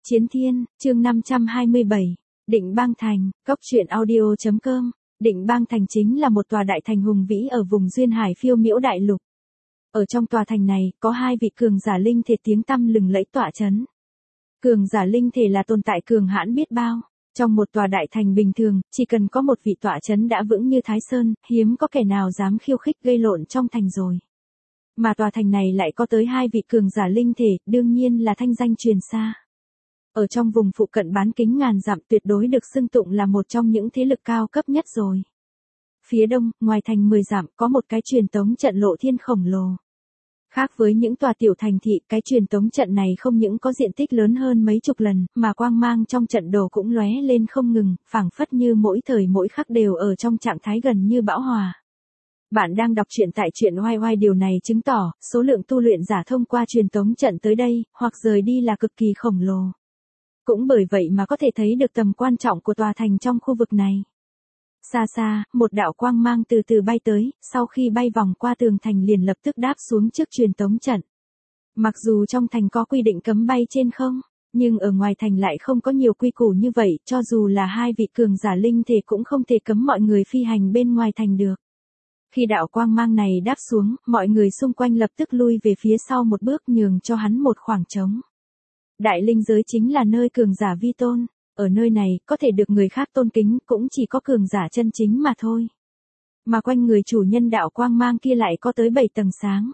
Chiến Thiên, chương 527, Định Bang Thành, cốc truyện audio.com. Định Bang Thành chính là một tòa đại thành hùng vĩ ở vùng duyên hải phiêu miễu đại lục. Ở trong tòa thành này, có hai vị cường giả linh thể tiếng tăm lừng lẫy tọa chấn. Cường giả linh thể là tồn tại cường hãn biết bao. Trong một tòa đại thành bình thường, chỉ cần có một vị tọa chấn đã vững như Thái Sơn, hiếm có kẻ nào dám khiêu khích gây lộn trong thành rồi. Mà tòa thành này lại có tới hai vị cường giả linh thể, đương nhiên là thanh danh truyền xa. Ở trong vùng phụ cận bán kính ngàn dặm tuyệt đối được xưng tụng là một trong những thế lực cao cấp nhất rồi. Phía đông, ngoài thành 10 dặm, có một cái truyền tống trận lộ thiên khổng lồ. Khác với những tòa tiểu thành thị, cái truyền tống trận này không những có diện tích lớn hơn mấy chục lần, mà quang mang trong trận đồ cũng lóe lên không ngừng, phảng phất như mỗi thời mỗi khắc đều ở trong trạng thái gần như bão hòa. Bạn đang đọc truyện tại truyện oai oai, điều này chứng tỏ, số lượng tu luyện giả thông qua truyền tống trận tới đây, hoặc rời đi là cực kỳ khổng lồ. Cũng bởi vậy mà có thể thấy được tầm quan trọng của tòa thành trong khu vực này. Xa xa, một đạo quang mang từ từ bay tới, sau khi bay vòng qua tường thành liền lập tức đáp xuống trước truyền tống trận. Mặc dù trong thành có quy định cấm bay trên không, nhưng ở ngoài thành lại không có nhiều quy củ như vậy, cho dù là hai vị cường giả linh thể cũng không thể cấm mọi người phi hành bên ngoài thành được. Khi đạo quang mang này đáp xuống, mọi người xung quanh lập tức lui về phía sau một bước, nhường cho hắn một khoảng trống. Đại linh giới chính là nơi cường giả vi tôn, ở nơi này, có thể được người khác tôn kính, cũng chỉ có cường giả chân chính mà thôi. Mà quanh người chủ nhân đạo quang mang kia lại có tới 7 tầng sáng.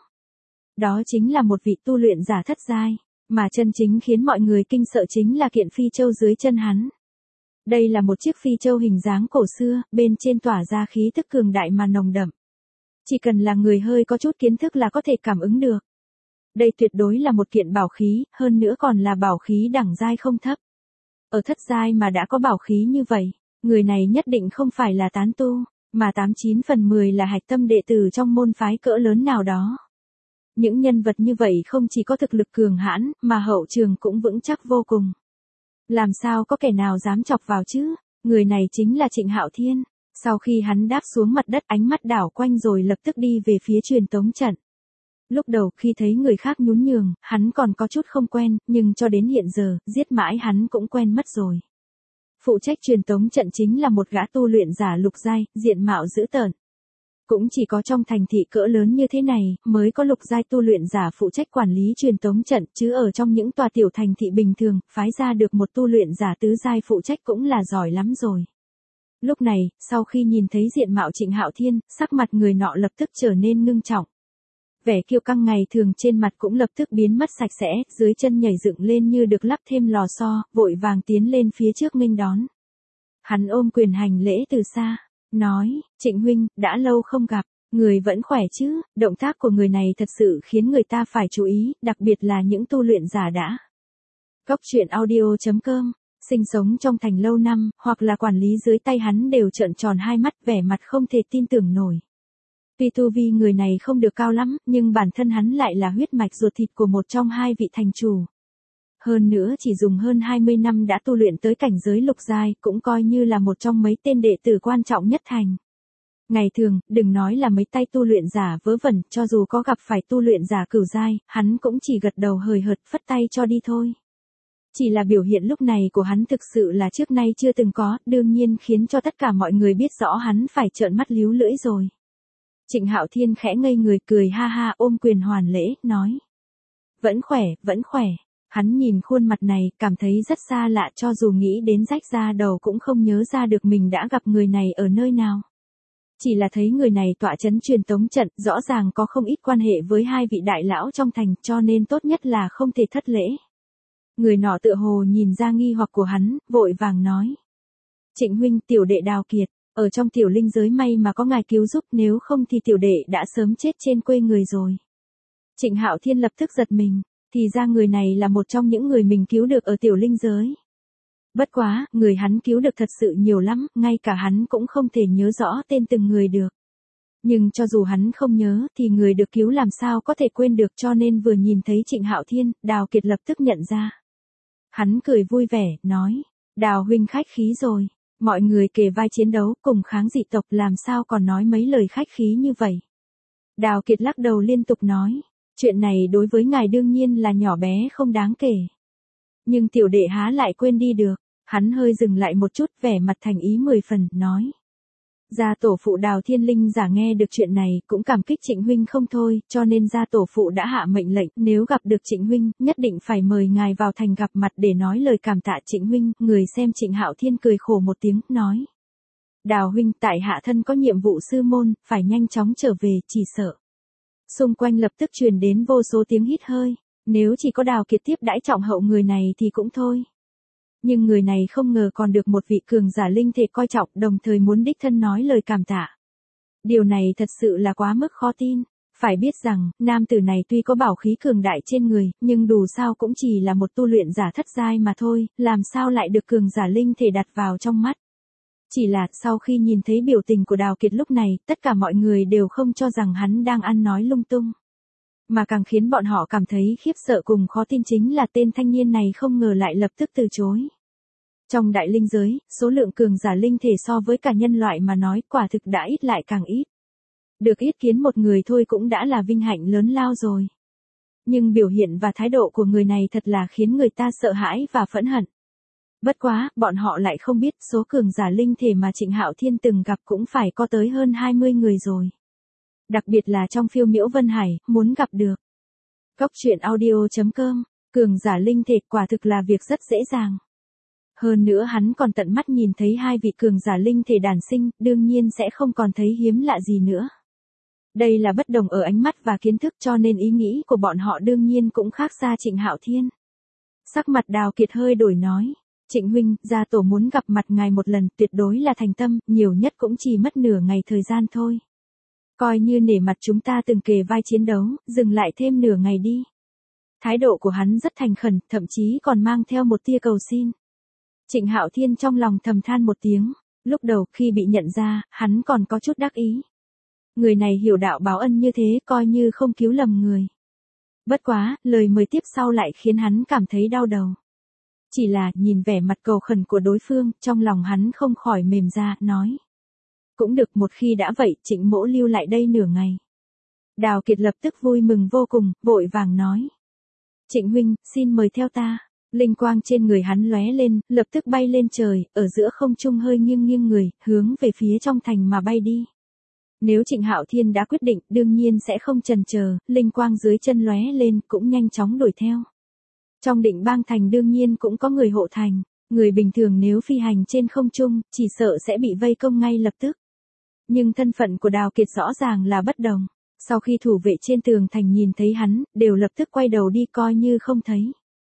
Đó chính là một vị tu luyện giả thất giai, mà chân chính khiến mọi người kinh sợ chính là kiện phi châu dưới chân hắn. Đây là một chiếc phi châu hình dáng cổ xưa, bên trên tỏa ra khí tức cường đại mà nồng đậm. Chỉ cần là người hơi có chút kiến thức là có thể cảm ứng được. Đây tuyệt đối là một kiện bảo khí, hơn nữa còn là bảo khí đẳng giai không thấp. Ở thất giai mà đã có bảo khí như vậy, người này nhất định không phải là tán tu, mà 89 phần 10 là hạch tâm đệ tử trong môn phái cỡ lớn nào đó. Những nhân vật như vậy không chỉ có thực lực cường hãn, mà hậu trường cũng vững chắc vô cùng. Làm sao có kẻ nào dám chọc vào chứ? Người này chính là Trịnh Hạo Thiên. Sau khi hắn đáp xuống mặt đất, ánh mắt đảo quanh rồi lập tức đi về phía truyền tống trận. Lúc đầu khi thấy người khác nhún nhường, hắn còn có chút không quen, nhưng cho đến hiện giờ, giết mãi hắn cũng quen mất rồi. Phụ trách truyền tống trận chính là một gã tu luyện giả lục giai, diện mạo dữ tợn. Cũng chỉ có trong thành thị cỡ lớn như thế này, mới có lục giai tu luyện giả phụ trách quản lý truyền tống trận, chứ ở trong những tòa tiểu thành thị bình thường, phái ra được một tu luyện giả tứ giai phụ trách cũng là giỏi lắm rồi. Lúc này, sau khi nhìn thấy diện mạo Trịnh Hạo Thiên, sắc mặt người nọ lập tức trở nên ngưng trọng. Vẻ kiêu căng ngày thường trên mặt cũng lập tức biến mất sạch sẽ, dưới chân nhảy dựng lên như được lắp thêm lò xo, vội vàng tiến lên phía trước nghênh đón. Hắn ôm quyền hành lễ từ xa, nói, Trịnh huynh, đã lâu không gặp, người vẫn khỏe chứ? Động tác của người này thật sự khiến người ta phải chú ý, đặc biệt là những tu luyện giả đã. Cốc truyện audio.com, sinh sống trong thành lâu năm, hoặc là quản lý dưới tay hắn đều trợn tròn hai mắt, vẻ mặt không thể tin tưởng nổi. Tuy tu vi người này không được cao lắm, nhưng bản thân hắn lại là huyết mạch ruột thịt của một trong hai vị thành chủ. Hơn nữa chỉ dùng hơn 20 năm đã tu luyện tới cảnh giới lục giai, cũng coi như là một trong mấy tên đệ tử quan trọng nhất thành. Ngày thường, đừng nói là mấy tay tu luyện giả vớ vẩn, cho dù có gặp phải tu luyện giả cửu giai, hắn cũng chỉ gật đầu hời hợt phất tay cho đi thôi. Chỉ là biểu hiện lúc này của hắn thực sự là trước nay chưa từng có, đương nhiên khiến cho tất cả mọi người biết rõ hắn phải trợn mắt líu lưỡi rồi. Trịnh Hạo Thiên khẽ ngây người, cười ha ha, ôm quyền hoàn lễ, nói. Vẫn khỏe, vẫn khỏe. Hắn nhìn khuôn mặt này, cảm thấy rất xa lạ, cho dù nghĩ đến rách da đầu cũng không nhớ ra được mình đã gặp người này ở nơi nào. Chỉ là thấy người này tọa chấn truyền tống trận, rõ ràng có không ít quan hệ với hai vị đại lão trong thành, cho nên tốt nhất là không thể thất lễ. Người nọ tựa hồ nhìn ra nghi hoặc của hắn, vội vàng nói. Trịnh huynh, tiểu đệ Đào Kiệt. Ở trong tiểu linh giới may mà có ngài cứu giúp, nếu không thì tiểu đệ đã sớm chết trên quê người rồi. Trịnh Hạo Thiên lập tức giật mình, thì ra người này là một trong những người mình cứu được ở tiểu linh giới. Bất quá, người hắn cứu được thật sự nhiều lắm, ngay cả hắn cũng không thể nhớ rõ tên từng người được. Nhưng cho dù hắn không nhớ thì người được cứu làm sao có thể quên được, cho nên vừa nhìn thấy Trịnh Hạo Thiên, Đào Kiệt lập tức nhận ra. Hắn cười vui vẻ, nói, Đào huynh khách khí rồi. Mọi người kề vai chiến đấu, cùng kháng dị tộc, làm sao còn nói mấy lời khách khí như vậy. Đào Kiệt lắc đầu liên tục nói, chuyện này đối với ngài đương nhiên là nhỏ bé không đáng kể. Nhưng tiểu đệ há lại quên đi được. Hắn hơi dừng lại một chút, vẻ mặt thành ý 10 phần, nói. Gia tổ phụ Đào Thiên Linh giả nghe được chuyện này, cũng cảm kích Trịnh huynh không thôi, cho nên gia tổ phụ đã hạ mệnh lệnh, nếu gặp được Trịnh huynh, nhất định phải mời ngài vào thành gặp mặt để nói lời cảm tạ Trịnh huynh. Người xem Trịnh Hạo Thiên cười khổ một tiếng, nói. Đào huynh, tại hạ thân có nhiệm vụ sư môn, phải nhanh chóng trở về, chỉ sợ. Xung quanh lập tức truyền đến vô số tiếng hít hơi, nếu chỉ có Đào Kiệt tiếp đãi trọng hậu người này thì cũng thôi. Nhưng người này không ngờ còn được một vị cường giả linh thể coi trọng, đồng thời muốn đích thân nói lời cảm tạ. Điều này thật sự là quá mức khó tin. Phải biết rằng, nam tử này tuy có bảo khí cường đại trên người, nhưng dù sao cũng chỉ là một tu luyện giả thất giai mà thôi, làm sao lại được cường giả linh thể đặt vào trong mắt. Chỉ là, sau khi nhìn thấy biểu tình của Đào Kiệt lúc này, tất cả mọi người đều không cho rằng hắn đang ăn nói lung tung. Mà càng khiến bọn họ cảm thấy khiếp sợ cùng khó tin chính là tên thanh niên này không ngờ lại lập tức từ chối. Trong đại linh giới, số lượng cường giả linh thể so với cả nhân loại mà nói quả thực đã ít lại càng ít. Được ít kiến một người thôi cũng đã là vinh hạnh lớn lao rồi. Nhưng biểu hiện và thái độ của người này thật là khiến người ta sợ hãi và phẫn hận. Bất quá, bọn họ lại không biết số cường giả linh thể mà Trịnh Hạo Thiên từng gặp cũng phải có tới hơn 20 người rồi. Đặc biệt là trong phiêu miễu Vân Hải, muốn gặp được. Cốc truyện audio.com, cường giả linh thể quả thực là việc rất dễ dàng. Hơn nữa hắn còn tận mắt nhìn thấy hai vị cường giả linh thể đản sinh, đương nhiên sẽ không còn thấy hiếm lạ gì nữa. Đây là bất đồng ở ánh mắt và kiến thức cho nên ý nghĩ của bọn họ đương nhiên cũng khác xa Trịnh Hạo Thiên. Sắc mặt Đào Kiệt hơi đổi nói. Trịnh huynh, gia tổ muốn gặp mặt ngài một lần, tuyệt đối là thành tâm, nhiều nhất cũng chỉ mất nửa ngày thời gian thôi. Coi như nể mặt chúng ta từng kề vai chiến đấu, dừng lại thêm nửa ngày đi. Thái độ của hắn rất thành khẩn, thậm chí còn mang theo một tia cầu xin. Trịnh Hạo Thiên trong lòng thầm than một tiếng, lúc đầu khi bị nhận ra, hắn còn có chút đắc ý. Người này hiểu đạo báo ân như thế coi như không cứu lầm người. Bất quá, lời mời tiếp sau lại khiến hắn cảm thấy đau đầu. Chỉ là, nhìn vẻ mặt cầu khẩn của đối phương, trong lòng hắn không khỏi mềm ra, nói. Cũng được, một khi đã vậy, Trịnh mỗ lưu lại đây nửa ngày. Đào Kiệt lập tức vui mừng vô cùng, vội vàng nói. Trịnh huynh, xin mời theo ta. Linh quang trên người hắn lóe lên, lập tức bay lên trời, ở giữa không trung hơi nghiêng nghiêng người, hướng về phía trong thành mà bay đi. Nếu Trịnh Hạo Thiên đã quyết định, đương nhiên sẽ không chần chờ, linh quang dưới chân lóe lên, cũng nhanh chóng đuổi theo. Trong Định Bang thành đương nhiên cũng có người hộ thành, người bình thường nếu phi hành trên không trung, chỉ sợ sẽ bị vây công ngay lập tức. Nhưng thân phận của Đào Kiệt rõ ràng là bất đồng, sau khi thủ vệ trên tường thành nhìn thấy hắn, đều lập tức quay đầu đi coi như không thấy.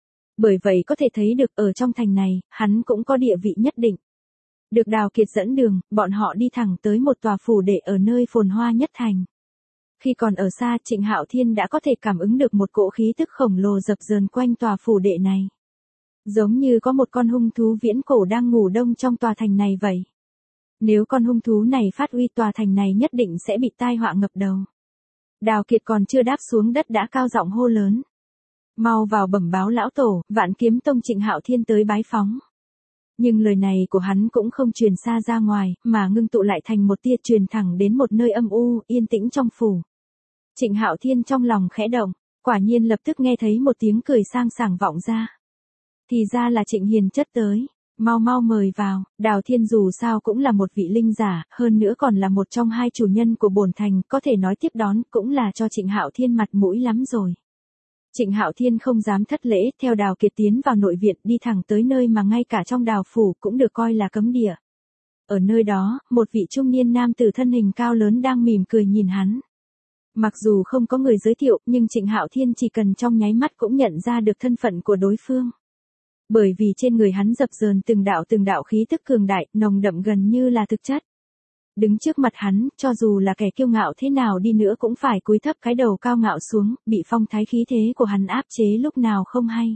Bởi vậy có thể thấy được ở trong thành này, hắn cũng có địa vị nhất định. Được Đào Kiệt dẫn đường, bọn họ đi thẳng tới một tòa phủ đệ ở nơi phồn hoa nhất thành. Khi còn ở xa, Trịnh Hạo Thiên đã có thể cảm ứng được một cỗ khí tức khổng lồ dập dờn quanh tòa phủ đệ này. Giống như có một con hung thú viễn cổ đang ngủ đông trong tòa thành này vậy. Nếu con hung thú này phát uy, tòa thành này nhất định sẽ bị tai họa ngập đầu. Đào Kiệt còn chưa đáp xuống đất đã cao giọng hô lớn. Mau vào bẩm báo lão tổ, Vạn Kiếm Tông Trịnh Hạo Thiên tới bái phóng. Nhưng lời này của hắn cũng không truyền xa ra ngoài, mà ngưng tụ lại thành một tia truyền thẳng đến một nơi âm u, yên tĩnh trong phủ. Trịnh Hạo Thiên trong lòng khẽ động, quả nhiên lập tức nghe thấy một tiếng cười sang sảng vọng ra. Thì ra là Trịnh Hiền chất tới, mau mau mời vào. Đào Thiên dù sao cũng là một vị linh giả, hơn nữa còn là một trong hai chủ nhân của bổn thành, có thể nói tiếp đón cũng là cho Trịnh Hạo Thiên mặt mũi lắm rồi. Trịnh Hạo Thiên không dám thất lễ, theo Đào Kiệt tiến vào nội viện, đi thẳng tới nơi mà ngay cả trong Đào phủ cũng được coi là cấm địa. Ở nơi đó, một vị trung niên nam tử thân hình cao lớn đang mỉm cười nhìn hắn. Mặc dù không có người giới thiệu, nhưng Trịnh Hạo Thiên chỉ cần trong nháy mắt cũng nhận ra được thân phận của đối phương. Bởi vì trên người hắn dập dờn từng đạo khí tức cường đại, nồng đậm gần như là thực chất. Đứng trước mặt hắn, cho dù là kẻ kiêu ngạo thế nào đi nữa cũng phải cúi thấp cái đầu cao ngạo xuống, bị phong thái khí thế của hắn áp chế lúc nào không hay.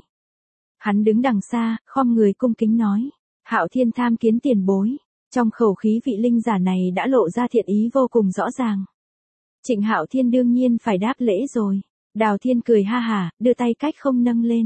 Hắn đứng đằng xa, khom người cung kính nói, Hạo Thiên tham kiến tiền bối. Trong khẩu khí vị linh giả này đã lộ ra thiện ý vô cùng rõ ràng. Trịnh Hạo Thiên đương nhiên phải đáp lễ rồi. Đào Thiên cười ha hả, đưa tay cách không nâng lên.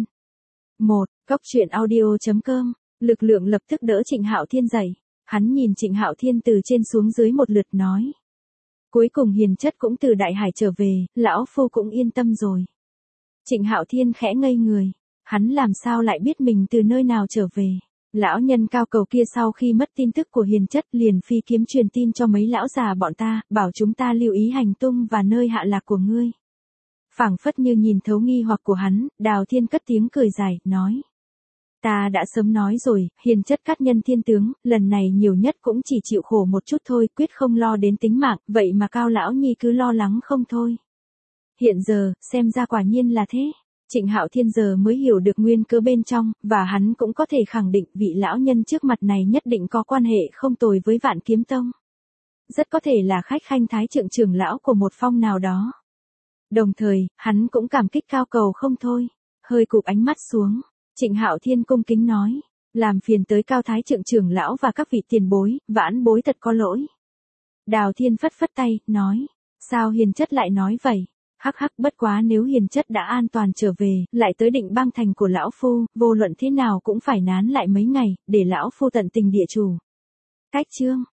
Cốc truyện audio.com, lực lượng lập tức đỡ Trịnh Hạo Thiên dậy. Hắn nhìn Trịnh Hạo Thiên từ trên xuống dưới một lượt nói. Cuối cùng Hiền chất cũng từ Đại Hải trở về, lão phu cũng yên tâm rồi. Trịnh Hạo Thiên khẽ ngây người. Hắn làm sao lại biết mình từ nơi nào trở về? Lão nhân cao cầu kia sau khi mất tin tức của Hiền Chất liền phi kiếm truyền tin cho mấy lão già bọn ta, bảo chúng ta lưu ý hành tung và nơi hạ lạc của ngươi. Phảng phất như nhìn thấu nghi hoặc của hắn, Đào Thiên cất tiếng cười dài, nói. Ta đã sớm nói rồi, Hiền Chất cát nhân thiên tướng, lần này nhiều nhất cũng chỉ chịu khổ một chút thôi, quyết không lo đến tính mạng, vậy mà Cao lão nhi cứ lo lắng không thôi. Hiện giờ, xem ra quả nhiên là thế. Trịnh Hạo Thiên giờ mới hiểu được nguyên cớ bên trong, và hắn cũng có thể khẳng định vị lão nhân trước mặt này nhất định có quan hệ không tồi với Vạn Kiếm Tông. Rất có thể là khách khanh thái trượng trưởng lão của một phong nào đó. Đồng thời, hắn cũng cảm kích Cao cầu không thôi. Hơi cụp ánh mắt xuống, Trịnh Hạo Thiên cung kính nói, làm phiền tới Cao thái trượng trưởng lão và các vị tiền bối, vãn bối thật có lỗi. Đào Thiên phất phất tay, nói, sao Hiền Chất lại nói vậy? Hắc hắc, bất quá nếu Hiền Chất đã an toàn trở về, lại tới Định Bang thành của lão phu, vô luận thế nào cũng phải nán lại mấy ngày, để lão phu tận tình địa chủ. Cách chương